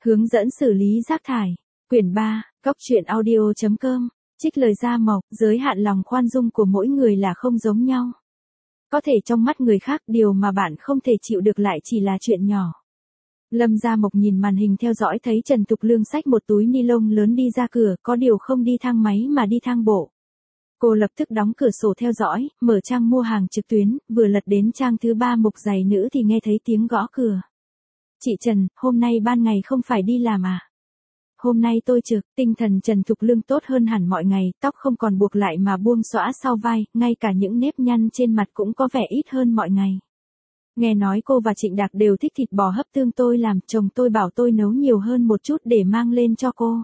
Hướng dẫn xử lý rác thải. Quyển 3, Cóc truyện audio.com. Trích lời Gia Mộc, giới hạn lòng khoan dung của mỗi người là không giống nhau. Có thể trong mắt người khác điều mà bạn không thể chịu được lại chỉ là chuyện nhỏ. Lâm Gia Mộc nhìn màn hình theo dõi thấy Trần Thục Lương xách một túi ni lông lớn đi ra cửa, có điều không đi thang máy mà đi thang bộ. Cô lập tức đóng cửa sổ theo dõi, mở trang mua hàng trực tuyến, vừa lật đến trang thứ 3 mục giày nữ thì nghe thấy tiếng gõ cửa. Chị Trần, hôm nay ban ngày không phải đi làm à? Hôm nay tôi trực, tinh thần Trần Thục Lương tốt hơn hẳn mọi ngày, tóc không còn buộc lại mà buông xõa sau vai, ngay cả những nếp nhăn trên mặt cũng có vẻ ít hơn mọi ngày. Nghe nói cô và Trịnh Đạc đều thích thịt bò hấp tương tôi làm, chồng tôi bảo tôi nấu nhiều hơn một chút để mang lên cho cô.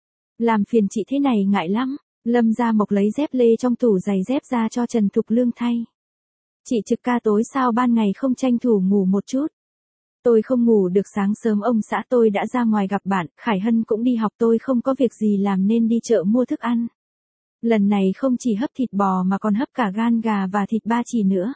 Làm phiền chị thế này ngại lắm. Lâm Gia Mộc lấy dép lê trong tủ giày dép ra cho Trần Thục Lương thay. Chị trực ca tối sao ban ngày không tranh thủ ngủ một chút? Tôi không ngủ được, sáng sớm ông xã tôi đã ra ngoài gặp bạn, Khải Hân cũng đi học, tôi không có việc gì làm nên đi chợ mua thức ăn. Lần này không chỉ hấp thịt bò mà còn hấp cả gan gà và thịt ba chỉ nữa.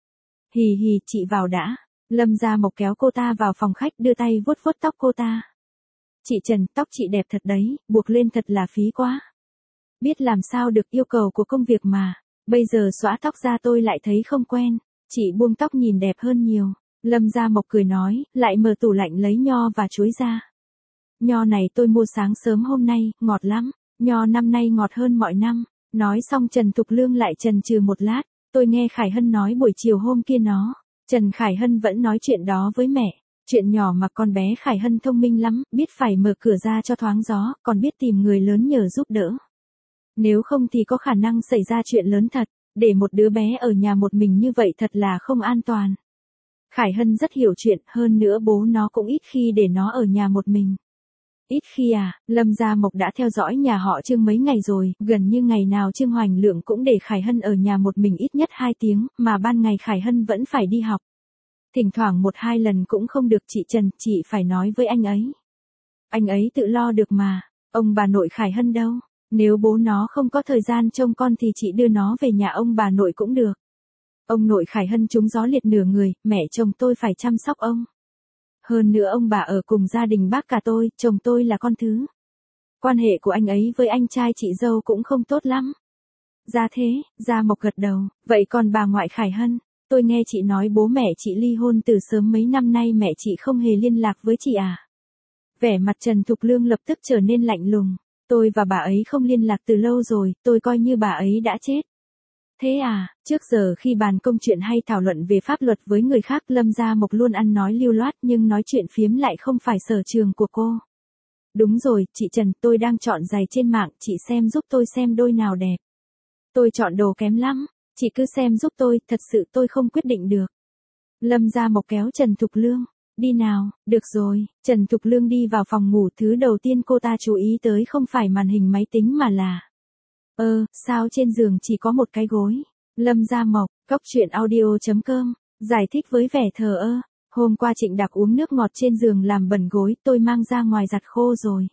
Hì hì, chị vào đã. Lâm Gia Mộc kéo cô ta vào phòng khách, đưa tay vuốt vuốt tóc cô ta. Chị Trần, tóc chị đẹp thật đấy, buộc lên thật là phí quá. Biết làm sao được, yêu cầu của công việc mà. Bây giờ xõa tóc ra tôi lại thấy không quen. Chị buông tóc nhìn đẹp hơn nhiều. Lâm Gia Mộc cười nói, lại mở tủ lạnh lấy nho và chuối ra. Nho này tôi mua sáng sớm hôm nay, ngọt lắm. Nho năm nay ngọt hơn mọi năm. Nói xong Trần Thục Lương lại chần chừ một lát. Tôi nghe Khải Hân nói buổi chiều hôm kia Trần Khải Hân vẫn nói chuyện đó với mẹ. Chuyện nhỏ mà con bé Khải Hân thông minh lắm, biết phải mở cửa ra cho thoáng gió, còn biết tìm người lớn nhờ giúp đỡ. Nếu không thì có khả năng xảy ra chuyện lớn thật, để một đứa bé ở nhà một mình như vậy thật là không an toàn. Khải Hân rất hiểu chuyện, hơn nữa bố nó cũng ít khi để nó ở nhà một mình. Ít khi à? Lâm Gia Mộc đã theo dõi nhà họ Trương mấy ngày rồi, gần như ngày nào Trương Hoành Lượng cũng để Khải Hân ở nhà một mình ít nhất 2 tiếng, mà ban ngày Khải Hân vẫn phải đi học. Thỉnh thoảng 1-2 lần cũng không được. Chị Trần, chị phải nói với anh ấy. Anh ấy tự lo được mà. Ông bà nội Khải Hân đâu? Nếu bố nó không có thời gian trông con thì chị đưa nó về nhà ông bà nội cũng được. Ông nội Khải Hân trúng gió liệt nửa người, mẹ chồng tôi phải chăm sóc ông. Hơn nữa ông bà ở cùng gia đình bác cả tôi, chồng tôi là con thứ. Quan hệ của anh ấy với anh trai chị dâu cũng không tốt lắm. Ra thế, Gia Mộc gật đầu, vậy còn bà ngoại Khải Hân? Tôi nghe chị nói bố mẹ chị ly hôn từ sớm, mấy năm nay mẹ chị không hề liên lạc với chị à? Vẻ mặt Trần Thục Lương lập tức trở nên lạnh lùng. Tôi và bà ấy không liên lạc từ lâu rồi, tôi coi như bà ấy đã chết. Thế à, trước giờ khi bàn công chuyện hay thảo luận về pháp luật với người khác, Lâm Gia Mộc luôn ăn nói lưu loát, nhưng nói chuyện phiếm lại không phải sở trường của cô. Đúng rồi, chị Trần, tôi đang chọn giày trên mạng, chị xem giúp tôi xem đôi nào đẹp. Tôi chọn đồ kém lắm, chị cứ xem giúp tôi, thật sự tôi không quyết định được. Lâm Gia Mộc kéo Trần Thục Lương. Đi nào, được rồi. Trần Thục Lương đi vào phòng ngủ, thứ đầu tiên cô ta chú ý tới không phải màn hình máy tính mà là sao trên giường chỉ có một cái gối. Lâm Gia Mộc, Cóc truyện audio.com, giải thích với vẻ thờ ơ. Hôm qua Trịnh Đạc uống nước ngọt trên giường làm bẩn gối, tôi mang ra ngoài giặt khô rồi.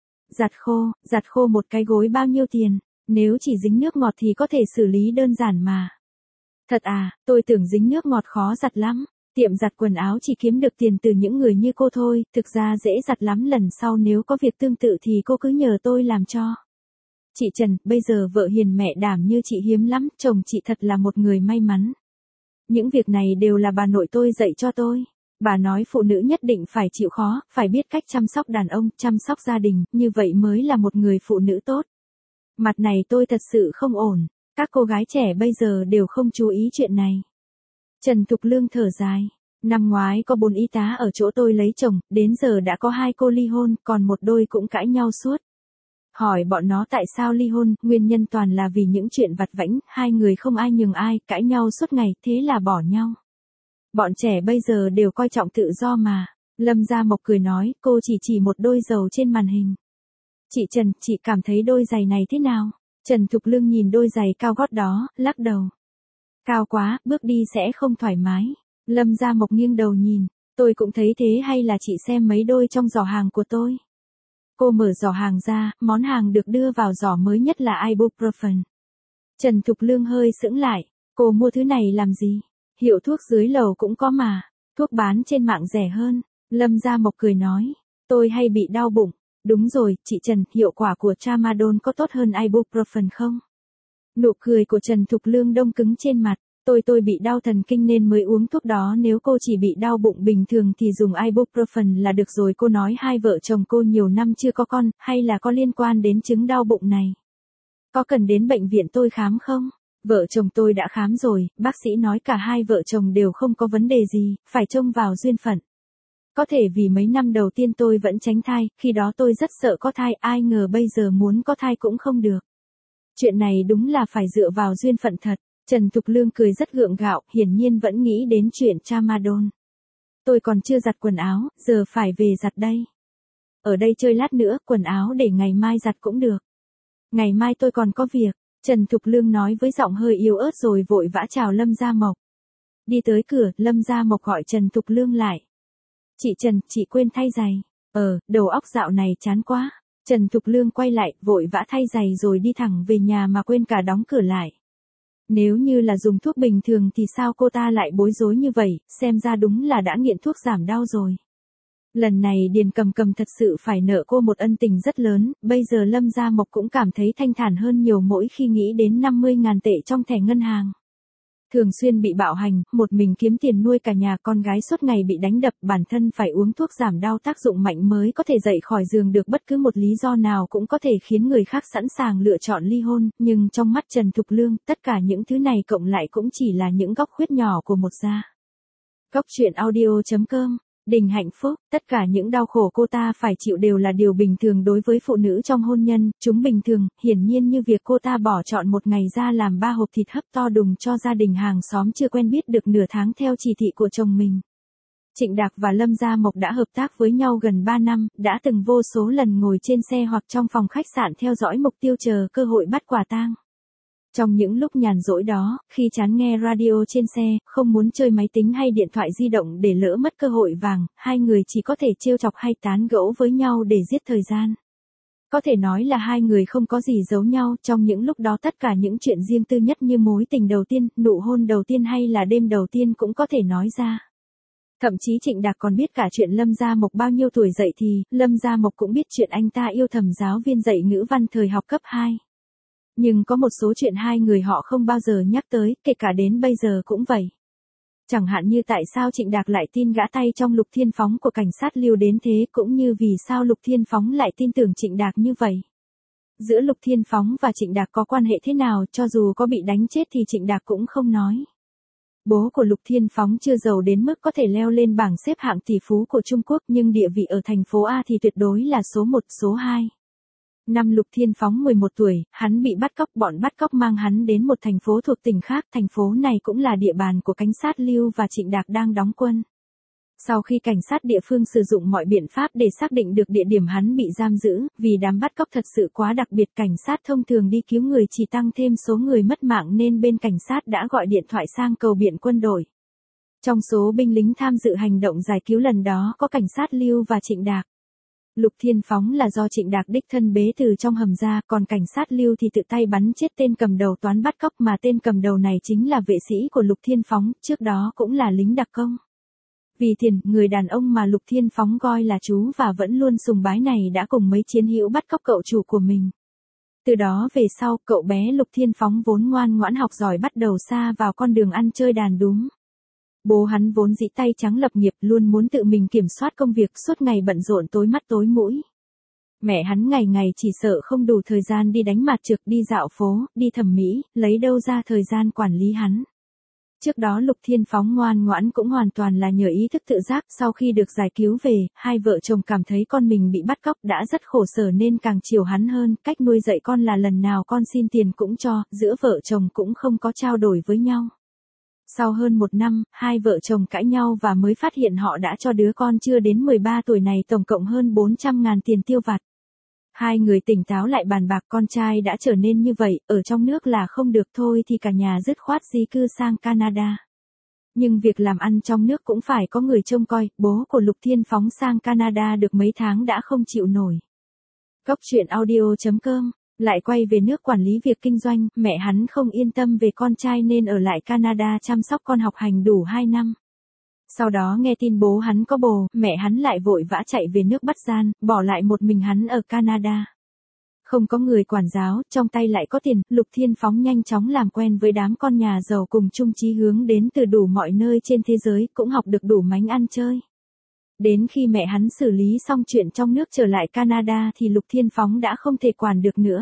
Giặt khô một cái gối bao nhiêu tiền? Nếu chỉ dính nước ngọt thì có thể xử lý đơn giản mà. Thật à, tôi tưởng dính nước ngọt khó giặt lắm. Tiệm giặt quần áo chỉ kiếm được tiền từ những người như cô thôi, thực ra dễ giặt lắm, lần sau nếu có việc tương tự thì cô cứ nhờ tôi làm cho. Chị Trần, bây giờ vợ hiền mẹ đảm như chị hiếm lắm, chồng chị thật là một người may mắn. Những việc này đều là bà nội tôi dạy cho tôi. Bà nói phụ nữ nhất định phải chịu khó, phải biết cách chăm sóc đàn ông, chăm sóc gia đình, như vậy mới là một người phụ nữ tốt. Mặt này tôi thật sự không ổn, các cô gái trẻ bây giờ đều không chú ý chuyện này. Trần Thục Lương thở dài. Năm ngoái có 4 y tá ở chỗ tôi lấy chồng, đến giờ đã có 2 cô ly hôn, còn một đôi cũng cãi nhau suốt. Hỏi bọn nó tại sao ly hôn, nguyên nhân toàn là vì những chuyện vặt vãnh, 2 người không ai nhường ai, cãi nhau suốt ngày, thế là bỏ nhau. Bọn trẻ bây giờ đều coi trọng tự do mà. Lâm Gia Mộc cười nói, cô chỉ một đôi giày trên màn hình. Chị Trần, chị cảm thấy đôi giày này thế nào? Trần Thục Lương nhìn đôi giày cao gót đó, lắc đầu. Cao quá, bước đi sẽ không thoải mái. Lâm Gia Mộc nghiêng đầu nhìn, tôi cũng thấy thế, hay là chị xem mấy đôi trong giỏ hàng của tôi. Cô mở giỏ hàng ra, món hàng được đưa vào giỏ mới nhất là ibuprofen. Trần Thục Lương hơi sững lại, cô mua thứ này làm gì? Hiệu thuốc dưới lầu cũng có mà, thuốc bán trên mạng rẻ hơn. Lâm Gia Mộc cười nói, Tôi hay bị đau bụng. Đúng rồi, chị Trần, hiệu quả của Tramadol có tốt hơn ibuprofen không? Nụ cười của Trần Thục Lương đông cứng trên mặt. Tôi bị đau thần kinh nên mới uống thuốc đó, nếu cô chỉ bị đau bụng bình thường thì dùng ibuprofen là được rồi. Cô nói hai vợ chồng cô nhiều năm chưa có con, hay là có liên quan đến chứng đau bụng này? Có cần đến bệnh viện tôi khám không? Vợ chồng tôi đã khám rồi, bác sĩ nói cả hai vợ chồng đều không có vấn đề gì, phải trông vào duyên phận. Có thể vì mấy năm đầu tiên tôi vẫn tránh thai, khi đó tôi rất sợ có thai, ai ngờ bây giờ muốn có thai cũng không được. Chuyện này đúng là phải dựa vào duyên phận thật. Trần Thục Lương cười rất gượng gạo, hiển nhiên vẫn nghĩ đến chuyện Tramadol. Tôi còn chưa giặt quần áo, giờ phải về giặt đây. Ở đây chơi lát nữa, quần áo để ngày mai giặt cũng được. Ngày mai tôi còn có việc, Trần Thục Lương nói với giọng hơi yếu ớt rồi vội vã chào Lâm Gia Mộc. Đi tới cửa, Lâm Gia Mộc gọi Trần Thục Lương lại. Chị Trần, chị quên thay giày. Đầu óc dạo này chán quá. Trần Thục Lương quay lại, vội vã thay giày rồi đi thẳng về nhà mà quên cả đóng cửa lại. Nếu như là dùng thuốc bình thường thì sao cô ta lại bối rối như vậy, xem ra đúng là đã nghiện thuốc giảm đau rồi. Lần này Điền Cầm Cầm thật sự phải nợ cô một ân tình rất lớn, bây giờ Lâm Gia Mộc cũng cảm thấy thanh thản hơn nhiều mỗi khi nghĩ đến 50.000 tệ trong thẻ ngân hàng. Thường xuyên bị bạo hành, một mình kiếm tiền nuôi cả nhà, con gái suốt ngày bị đánh đập, bản thân phải uống thuốc giảm đau tác dụng mạnh mới có thể dậy khỏi giường được, bất cứ một lý do nào cũng có thể khiến người khác sẵn sàng lựa chọn ly hôn, nhưng trong mắt Trần Thục Lương, tất cả những thứ này cộng lại cũng chỉ là những góc khuất nhỏ của một da. Góc truyện audio.com. Đình hạnh phúc, tất cả những đau khổ cô ta phải chịu đều là điều bình thường đối với phụ nữ trong hôn nhân, chúng bình thường, hiển nhiên như việc cô ta bỏ chọn một ngày ra làm 3 hộp thịt hấp to đùng cho gia đình hàng xóm chưa quen biết được nửa tháng theo chỉ thị của chồng mình. Trịnh Đạc và Lâm Gia Mộc đã hợp tác với nhau gần 3 năm, đã từng vô số lần ngồi trên xe hoặc trong phòng khách sạn theo dõi mục tiêu chờ cơ hội bắt quả tang. Trong những lúc nhàn rỗi đó, khi chán nghe radio trên xe, không muốn chơi máy tính hay điện thoại di động để lỡ mất cơ hội vàng, hai người chỉ có thể trêu chọc hay tán gẫu với nhau để giết thời gian. Có thể nói là hai người không có gì giấu nhau, trong những lúc đó tất cả những chuyện riêng tư nhất như mối tình đầu tiên, nụ hôn đầu tiên hay là đêm đầu tiên cũng có thể nói ra. Thậm chí Trịnh Đạc còn biết cả chuyện Lâm Gia Mộc bao nhiêu tuổi dậy thì, Lâm Gia Mộc cũng biết chuyện anh ta yêu thầm giáo viên dạy ngữ văn thời học cấp 2. Nhưng có một số chuyện hai người họ không bao giờ nhắc tới, kể cả đến bây giờ cũng vậy. Chẳng hạn như tại sao Trịnh Đạc lại tin gã tay trong Lục Thiên Phóng của cảnh sát Lưu đến thế, cũng như vì sao Lục Thiên Phóng lại tin tưởng Trịnh Đạc như vậy. Giữa Lục Thiên Phóng và Trịnh Đạc có quan hệ thế nào, cho dù có bị đánh chết thì Trịnh Đạc cũng không nói. Bố của Lục Thiên Phóng chưa giàu đến mức có thể leo lên bảng xếp hạng tỷ phú của Trung Quốc, nhưng địa vị ở thành phố A thì tuyệt đối là số 1, số 2. Năm Lục Thiên Phóng 11 tuổi, hắn bị bắt cóc, bọn bắt cóc mang hắn đến một thành phố thuộc tỉnh khác, thành phố này cũng là địa bàn của cảnh sát Lưu và Trịnh Đạc đang đóng quân. Sau khi cảnh sát địa phương sử dụng mọi biện pháp để xác định được địa điểm hắn bị giam giữ, vì đám bắt cóc thật sự quá đặc biệt, cảnh sát thông thường đi cứu người chỉ tăng thêm số người mất mạng nên bên cảnh sát đã gọi điện thoại sang cầu biện quân đội. Trong số binh lính tham dự hành động giải cứu lần đó có cảnh sát Lưu và Trịnh Đạc. Lục Thiên Phóng là do Trịnh Đạc đích thân bế từ trong hầm ra, còn cảnh sát Lưu thì tự tay bắn chết tên cầm đầu toán bắt cóc, mà tên cầm đầu này chính là vệ sĩ của Lục Thiên Phóng, trước đó cũng là lính đặc công. Vì tiền, người đàn ông mà Lục Thiên Phóng coi là chú và vẫn luôn sùng bái này đã cùng mấy chiến hữu bắt cóc cậu chủ của mình. Từ đó về sau, cậu bé Lục Thiên Phóng vốn ngoan ngoãn học giỏi bắt đầu sa vào con đường ăn chơi đàn đúm. Bố hắn vốn dĩ tay trắng lập nghiệp, luôn muốn tự mình kiểm soát công việc, suốt ngày bận rộn tối mắt tối mũi. Mẹ hắn ngày ngày chỉ sợ không đủ thời gian đi đánh mạt trược, đi dạo phố, đi thẩm mỹ, lấy đâu ra thời gian quản lý hắn. Trước đó Lục Thiên Phóng ngoan ngoãn cũng hoàn toàn là nhờ ý thức tự giác, sau khi được giải cứu về, hai vợ chồng cảm thấy con mình bị bắt cóc đã rất khổ sở nên càng chiều hắn hơn, cách nuôi dạy con là lần nào con xin tiền cũng cho, giữa vợ chồng cũng không có trao đổi với nhau. Sau hơn 1 năm, hai vợ chồng cãi nhau và mới phát hiện họ đã cho đứa con chưa đến 13 tuổi này tổng cộng hơn 400.000 tiền tiêu vặt. Hai người tỉnh táo lại bàn bạc, con trai đã trở nên như vậy, ở trong nước là không được thôi thì cả nhà dứt khoát di cư sang Canada. Nhưng việc làm ăn trong nước cũng phải có người trông coi, bố của Lục Thiên Phóng sang Canada được mấy tháng đã không chịu nổi. Góc truyện audio.com. Lại quay về nước quản lý việc kinh doanh, mẹ hắn không yên tâm về con trai nên ở lại Canada chăm sóc con học hành đủ 2 năm. Sau đó nghe tin bố hắn có bồ, mẹ hắn lại vội vã chạy về nước bắt gian, bỏ lại một mình hắn ở Canada. Không có người quản giáo, trong tay lại có tiền, Lục Thiên Phóng nhanh chóng làm quen với đám con nhà giàu cùng chung chí hướng đến từ đủ mọi nơi trên thế giới, cũng học được đủ mánh ăn chơi. Đến khi mẹ hắn xử lý xong chuyện trong nước trở lại Canada thì Lục Thiên Phóng đã không thể quản được nữa.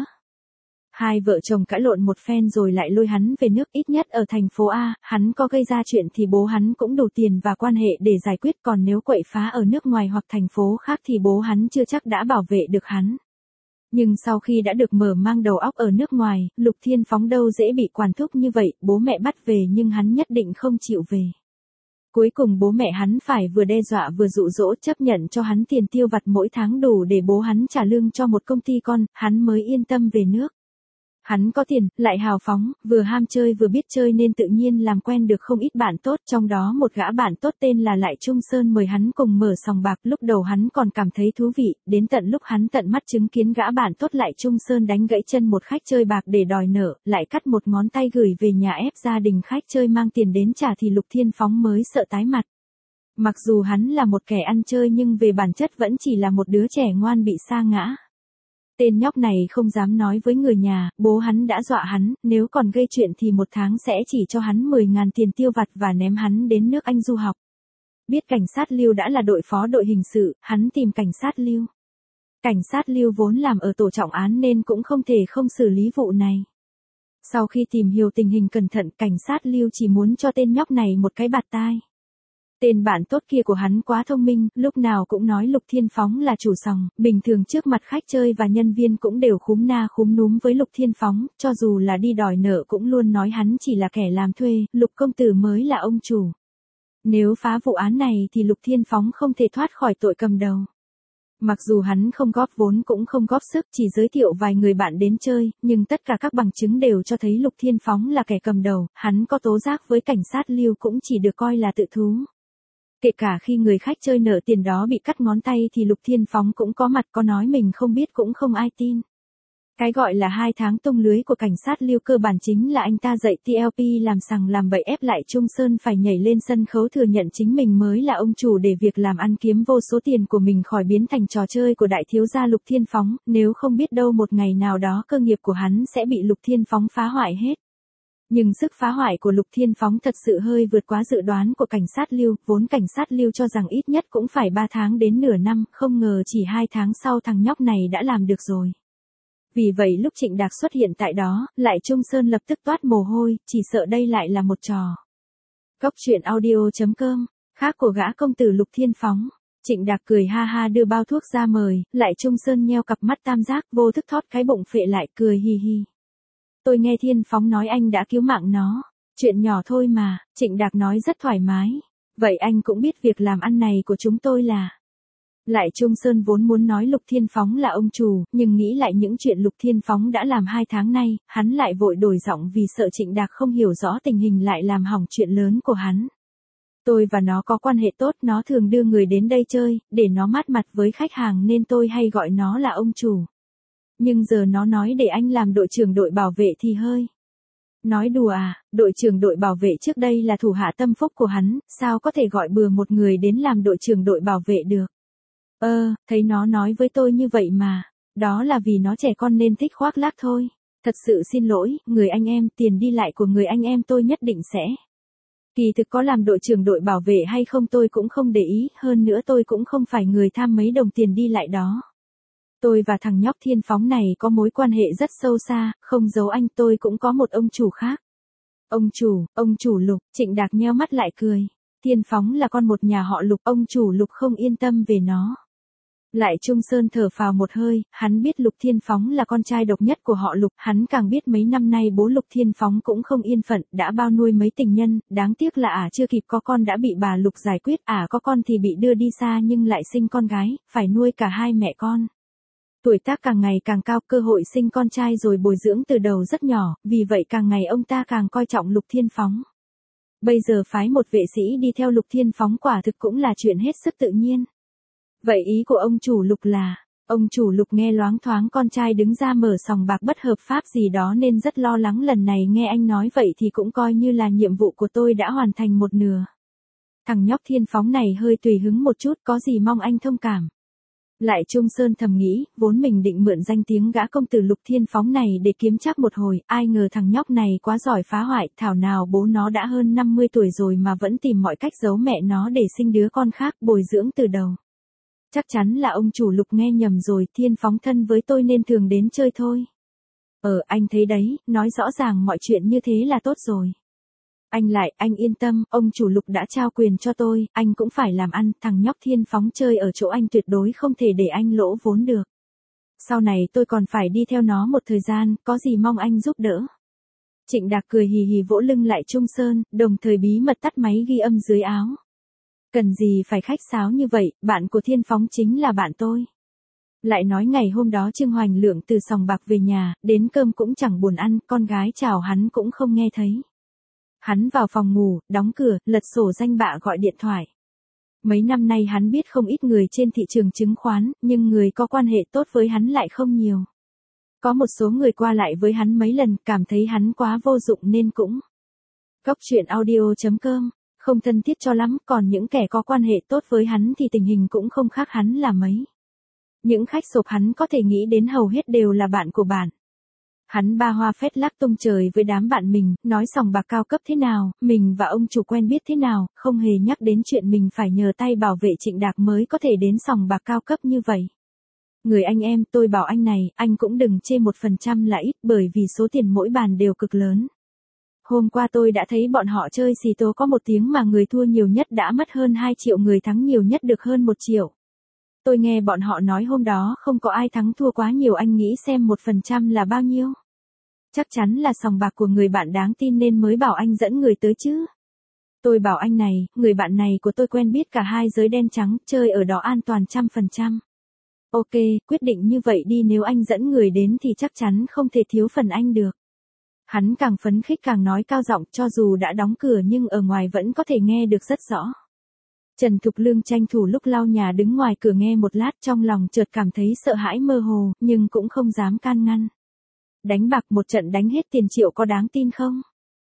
Hai vợ chồng cãi lộn một phen rồi lại lôi hắn về nước, ít nhất ở thành phố A, hắn có gây ra chuyện thì bố hắn cũng đủ tiền và quan hệ để giải quyết, còn nếu quậy phá ở nước ngoài hoặc thành phố khác thì bố hắn chưa chắc đã bảo vệ được hắn. Nhưng sau khi đã được mở mang đầu óc ở nước ngoài, Lục Thiên Phóng đâu dễ bị quản thúc như vậy, bố mẹ bắt về nhưng hắn nhất định không chịu về. Cuối cùng bố mẹ hắn phải vừa đe dọa vừa dụ dỗ chấp nhận cho hắn tiền tiêu vặt mỗi tháng đủ để bố hắn trả lương cho một công ty con, hắn mới yên tâm về nước. Hắn có tiền, lại hào phóng, vừa ham chơi vừa biết chơi nên tự nhiên làm quen được không ít bạn tốt, trong đó một gã bạn tốt tên là Lại Trung Sơn mời hắn cùng mở sòng bạc, lúc đầu hắn còn cảm thấy thú vị, đến tận lúc hắn tận mắt chứng kiến gã bạn tốt Lại Trung Sơn đánh gãy chân một khách chơi bạc để đòi nợ, lại cắt một ngón tay gửi về nhà ép gia đình khách chơi mang tiền đến trả thì Lục Thiên Phóng mới sợ tái mặt. Mặc dù hắn là một kẻ ăn chơi nhưng về bản chất vẫn chỉ là một đứa trẻ ngoan bị sa ngã. Tên nhóc này không dám nói với người nhà, bố hắn đã dọa hắn, nếu còn gây chuyện thì một tháng sẽ chỉ cho hắn 10.000 tiền tiêu vặt và ném hắn đến nước Anh du học. Biết cảnh sát Lưu đã là đội phó đội hình sự, hắn tìm cảnh sát Lưu. Cảnh sát Lưu vốn làm ở tổ trọng án nên cũng không thể không xử lý vụ này. Sau khi tìm hiểu tình hình cẩn thận, cảnh sát Lưu chỉ muốn cho tên nhóc này một cái bạt tai. Tên bạn tốt kia của hắn quá thông minh, lúc nào cũng nói Lục Thiên Phóng là chủ sòng, bình thường trước mặt khách chơi và nhân viên cũng đều khúm na khúm núm với Lục Thiên Phóng, cho dù là đi đòi nợ cũng luôn nói hắn chỉ là kẻ làm thuê, Lục công tử mới là ông chủ. Nếu phá vụ án này thì Lục Thiên Phóng không thể thoát khỏi tội cầm đầu. Mặc dù hắn không góp vốn cũng không góp sức, chỉ giới thiệu vài người bạn đến chơi, nhưng tất cả các bằng chứng đều cho thấy Lục Thiên Phóng là kẻ cầm đầu, hắn có tố giác với cảnh sát Lưu cũng chỉ được coi là tự thú. Kể cả khi người khách chơi nợ tiền đó bị cắt ngón tay thì Lục Thiên Phóng cũng có mặt, có nói mình không biết cũng không ai tin. Cái gọi là 2 tháng tung lưới của cảnh sát Lưu cơ bản chính là anh ta dạy TLP làm sằng làm bậy ép Lại Trung Sơn phải nhảy lên sân khấu thừa nhận chính mình mới là ông chủ để việc làm ăn kiếm vô số tiền của mình khỏi biến thành trò chơi của đại thiếu gia Lục Thiên Phóng, nếu không biết đâu một ngày nào đó cơ nghiệp của hắn sẽ bị Lục Thiên Phóng phá hoại hết. Nhưng sức phá hoại của Lục Thiên Phóng thật sự hơi vượt quá dự đoán của cảnh sát Lưu, vốn cảnh sát Lưu cho rằng ít nhất cũng phải 3 tháng đến nửa năm, không ngờ chỉ 2 tháng sau thằng nhóc này đã làm được rồi. Vì vậy lúc Trịnh Đạc xuất hiện tại đó, Lại Trung Sơn lập tức toát mồ hôi, chỉ sợ đây lại là một trò. Góc truyện audio.com, khác của gã công tử Lục Thiên Phóng. Trịnh Đạc cười ha ha đưa bao thuốc ra mời, Lại Trung Sơn nheo cặp mắt tam giác vô thức thót cái bụng phệ lại cười hi hi. Tôi nghe Thiên Phóng nói anh đã cứu mạng nó. Chuyện nhỏ thôi mà, Trịnh Đạc nói rất thoải mái. Vậy anh cũng biết việc làm ăn này của chúng tôi là. Lại Trung Sơn vốn muốn nói Lục Thiên Phóng là ông chủ, nhưng nghĩ lại những chuyện Lục Thiên Phóng đã làm 2 tháng nay, hắn lại vội đổi giọng vì sợ Trịnh Đạc không hiểu rõ tình hình lại làm hỏng chuyện lớn của hắn. Tôi và nó có quan hệ tốt, nó thường đưa người đến đây chơi, để nó mát mặt với khách hàng nên tôi hay gọi nó là ông chủ. Nhưng giờ nó nói để anh làm đội trưởng đội bảo vệ thì hơi. Nói đùa à, đội trưởng đội bảo vệ trước đây là thủ hạ tâm phúc của hắn, sao có thể gọi bừa một người đến làm đội trưởng đội bảo vệ được. Thấy nó nói với tôi như vậy mà, đó là vì nó trẻ con nên thích khoác lác thôi. Thật sự xin lỗi, người anh em, tiền đi lại của người anh em tôi nhất định sẽ. Kỳ thực có làm đội trưởng đội bảo vệ hay không tôi cũng không để ý, hơn nữa tôi cũng không phải người tham mấy đồng tiền đi lại đó. Tôi và thằng nhóc Thiên Phóng này có mối quan hệ rất sâu xa, không giấu anh, tôi cũng có một ông chủ khác. Ông chủ Lục, Trịnh Đạc nheo mắt lại cười. Thiên Phóng là con một nhà họ Lục, ông chủ Lục không yên tâm về nó. Lại Trung Sơn thở phào một hơi, hắn biết Lục Thiên Phóng là con trai độc nhất của họ Lục, hắn càng biết mấy năm nay bố Lục Thiên Phóng cũng không yên phận, đã bao nuôi mấy tình nhân, đáng tiếc là chưa kịp có con đã bị bà Lục giải quyết, có con thì bị đưa đi xa nhưng lại sinh con gái, phải nuôi cả hai mẹ con. Tuổi tác càng ngày càng cao, cơ hội sinh con trai rồi bồi dưỡng từ đầu rất nhỏ, vì vậy càng ngày ông ta càng coi trọng Lục Thiên Phóng. Bây giờ phái một vệ sĩ đi theo Lục Thiên Phóng quả thực cũng là chuyện hết sức tự nhiên. Vậy ý của ông chủ Lục là, ông chủ Lục nghe loáng thoáng con trai đứng ra mở sòng bạc bất hợp pháp gì đó nên rất lo lắng, lần này nghe anh nói vậy thì cũng coi như là nhiệm vụ của tôi đã hoàn thành một nửa. Thằng nhóc Thiên Phóng này hơi tùy hứng một chút, có gì mong anh thông cảm. Lại Trung Sơn thầm nghĩ, vốn mình định mượn danh tiếng gã công tử Lục Thiên Phóng này để kiếm chắc một hồi, ai ngờ thằng nhóc này quá giỏi phá hoại, thảo nào bố nó đã hơn 50 tuổi rồi mà vẫn tìm mọi cách giấu mẹ nó để sinh đứa con khác, bồi dưỡng từ đầu. Chắc chắn là ông chủ Lục nghe nhầm rồi, Thiên Phóng thân với tôi nên thường đến chơi thôi. Anh thấy đấy, nói rõ ràng mọi chuyện như thế là tốt rồi. Anh yên tâm, ông chủ Lục đã trao quyền cho tôi, anh cũng phải làm ăn, thằng nhóc Thiên Phóng chơi ở chỗ anh tuyệt đối không thể để anh lỗ vốn được. Sau này tôi còn phải đi theo nó một thời gian, có gì mong anh giúp đỡ. Trịnh Đạc cười hì hì vỗ lưng Lại Trung Sơn, đồng thời bí mật tắt máy ghi âm dưới áo. Cần gì phải khách sáo như vậy, bạn của Thiên Phóng chính là bạn tôi. Lại nói ngày hôm đó Trương Hoành Lượng từ sòng bạc về nhà, đến cơm cũng chẳng buồn ăn, con gái chào hắn cũng không nghe thấy. Hắn vào phòng ngủ, đóng cửa, lật sổ danh bạ gọi điện thoại. Mấy năm nay hắn biết không ít người trên thị trường chứng khoán, nhưng người có quan hệ tốt với hắn lại không nhiều. Có một số người qua lại với hắn mấy lần, cảm thấy hắn quá vô dụng nên cũng. Góc truyện audio.com, không thân thiết cho lắm, còn những kẻ có quan hệ tốt với hắn thì tình hình cũng không khác hắn là mấy. Những khách sộp hắn có thể nghĩ đến hầu hết đều là bạn của bạn. Hắn ba hoa phét lác tung trời với đám bạn mình, nói sòng bạc cao cấp thế nào, mình và ông chủ quen biết thế nào, không hề nhắc đến chuyện mình phải nhờ tay bảo vệ Trịnh Đạc mới có thể đến sòng bạc cao cấp như vậy. Người anh em, tôi bảo anh này, anh cũng đừng chê 1% là ít bởi vì số tiền mỗi bàn đều cực lớn. Hôm qua tôi đã thấy bọn họ chơi xì tố có 1 tiếng mà người thua nhiều nhất đã mất hơn 2 triệu, người thắng nhiều nhất được hơn 1 triệu. Tôi nghe bọn họ nói hôm đó không có ai thắng thua quá nhiều, anh nghĩ xem 1% là bao nhiêu? Chắc chắn là sòng bạc của người bạn đáng tin nên mới bảo anh dẫn người tới chứ. Tôi bảo anh này, người bạn này của tôi quen biết cả hai giới đen trắng, chơi ở đó an toàn 100%. Ok, quyết định như vậy đi, nếu anh dẫn người đến thì chắc chắn không thể thiếu phần anh được. Hắn càng phấn khích càng nói cao giọng, cho dù đã đóng cửa nhưng ở ngoài vẫn có thể nghe được rất rõ. Trần Thục Lương tranh thủ lúc lau nhà đứng ngoài cửa nghe một lát, trong lòng chợt cảm thấy sợ hãi mơ hồ, nhưng cũng không dám can ngăn. Đánh bạc một trận đánh hết tiền triệu có đáng tin không?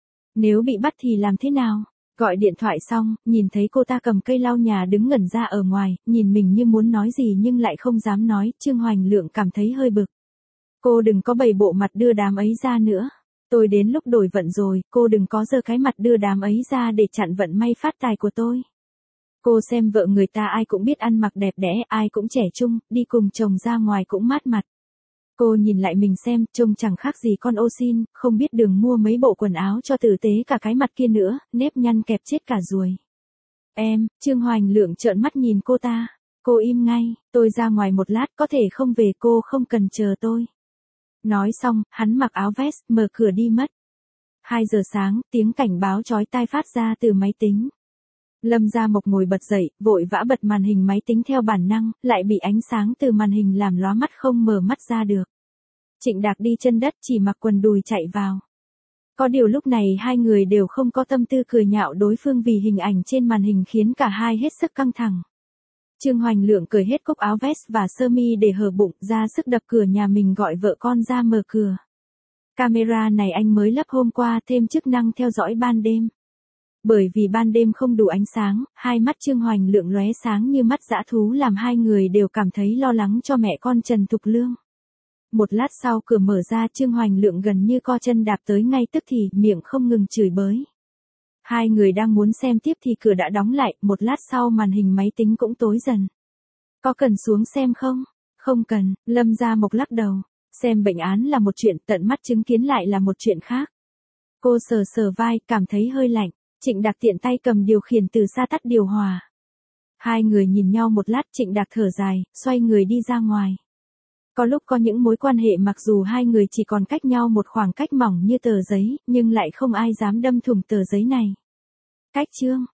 Nếu bị bắt thì làm thế nào? Gọi điện thoại xong, nhìn thấy cô ta cầm cây lau nhà đứng ngẩn ra ở ngoài, nhìn mình như muốn nói gì nhưng lại không dám nói, Trương Hoành Lượng cảm thấy hơi bực. Cô đừng có bày bộ mặt đưa đám ấy ra nữa. Tôi đến lúc đổi vận rồi, cô đừng có giơ cái mặt đưa đám ấy ra để chặn vận may phát tài của tôi. Cô xem vợ người ta ai cũng biết ăn mặc đẹp đẽ, ai cũng trẻ trung, đi cùng chồng ra ngoài cũng mát mặt. Cô nhìn lại mình xem, trông chẳng khác gì con ô xin, không biết đường mua mấy bộ quần áo cho tử tế cả cái mặt kia nữa, nếp nhăn kẹp chết cả ruồi. Em, Trương Hoành Lượng trợn mắt nhìn cô ta. Cô im ngay, tôi ra ngoài một lát có thể không về, cô không cần chờ tôi. Nói xong, hắn mặc áo vest, mở cửa đi mất. 2 giờ sáng, tiếng cảnh báo chói tai phát ra từ máy tính. Lâm Gia Mộc ngồi bật dậy, vội vã bật màn hình máy tính theo bản năng, lại bị ánh sáng từ màn hình làm lóa mắt không mở mắt ra được. Trịnh Đạc đi chân đất chỉ mặc quần đùi chạy vào. Có điều lúc này hai người đều không có tâm tư cười nhạo đối phương vì hình ảnh trên màn hình khiến cả hai hết sức căng thẳng. Trương Hoành Lượng cởi hết cúc áo vest và sơ mi để hở bụng, ra sức đập cửa nhà mình gọi vợ con ra mở cửa. Camera này anh mới lắp hôm qua, thêm chức năng theo dõi ban đêm. Bởi vì ban đêm không đủ ánh sáng, hai mắt Trương Hoành Lượng lóe sáng như mắt dã thú làm hai người đều cảm thấy lo lắng cho mẹ con Trần Thục Lương. Một lát sau cửa mở ra, Trương Hoành Lượng gần như co chân đạp tới ngay tức thì, miệng không ngừng chửi bới. Hai người đang muốn xem tiếp thì cửa đã đóng lại, một lát sau màn hình máy tính cũng tối dần. Có cần xuống xem không? Không cần, Lâm Gia Mộc lắc đầu. Xem bệnh án là một chuyện, tận mắt chứng kiến lại là một chuyện khác. Cô sờ sờ vai, cảm thấy hơi lạnh. Trịnh Đạc tiện tay cầm điều khiển từ xa tắt điều hòa. Hai người nhìn nhau một lát, Trịnh Đạc thở dài, xoay người đi ra ngoài. Có lúc có những mối quan hệ mặc dù hai người chỉ còn cách nhau một khoảng cách mỏng như tờ giấy, nhưng lại không ai dám đâm thủng tờ giấy này. Cách chương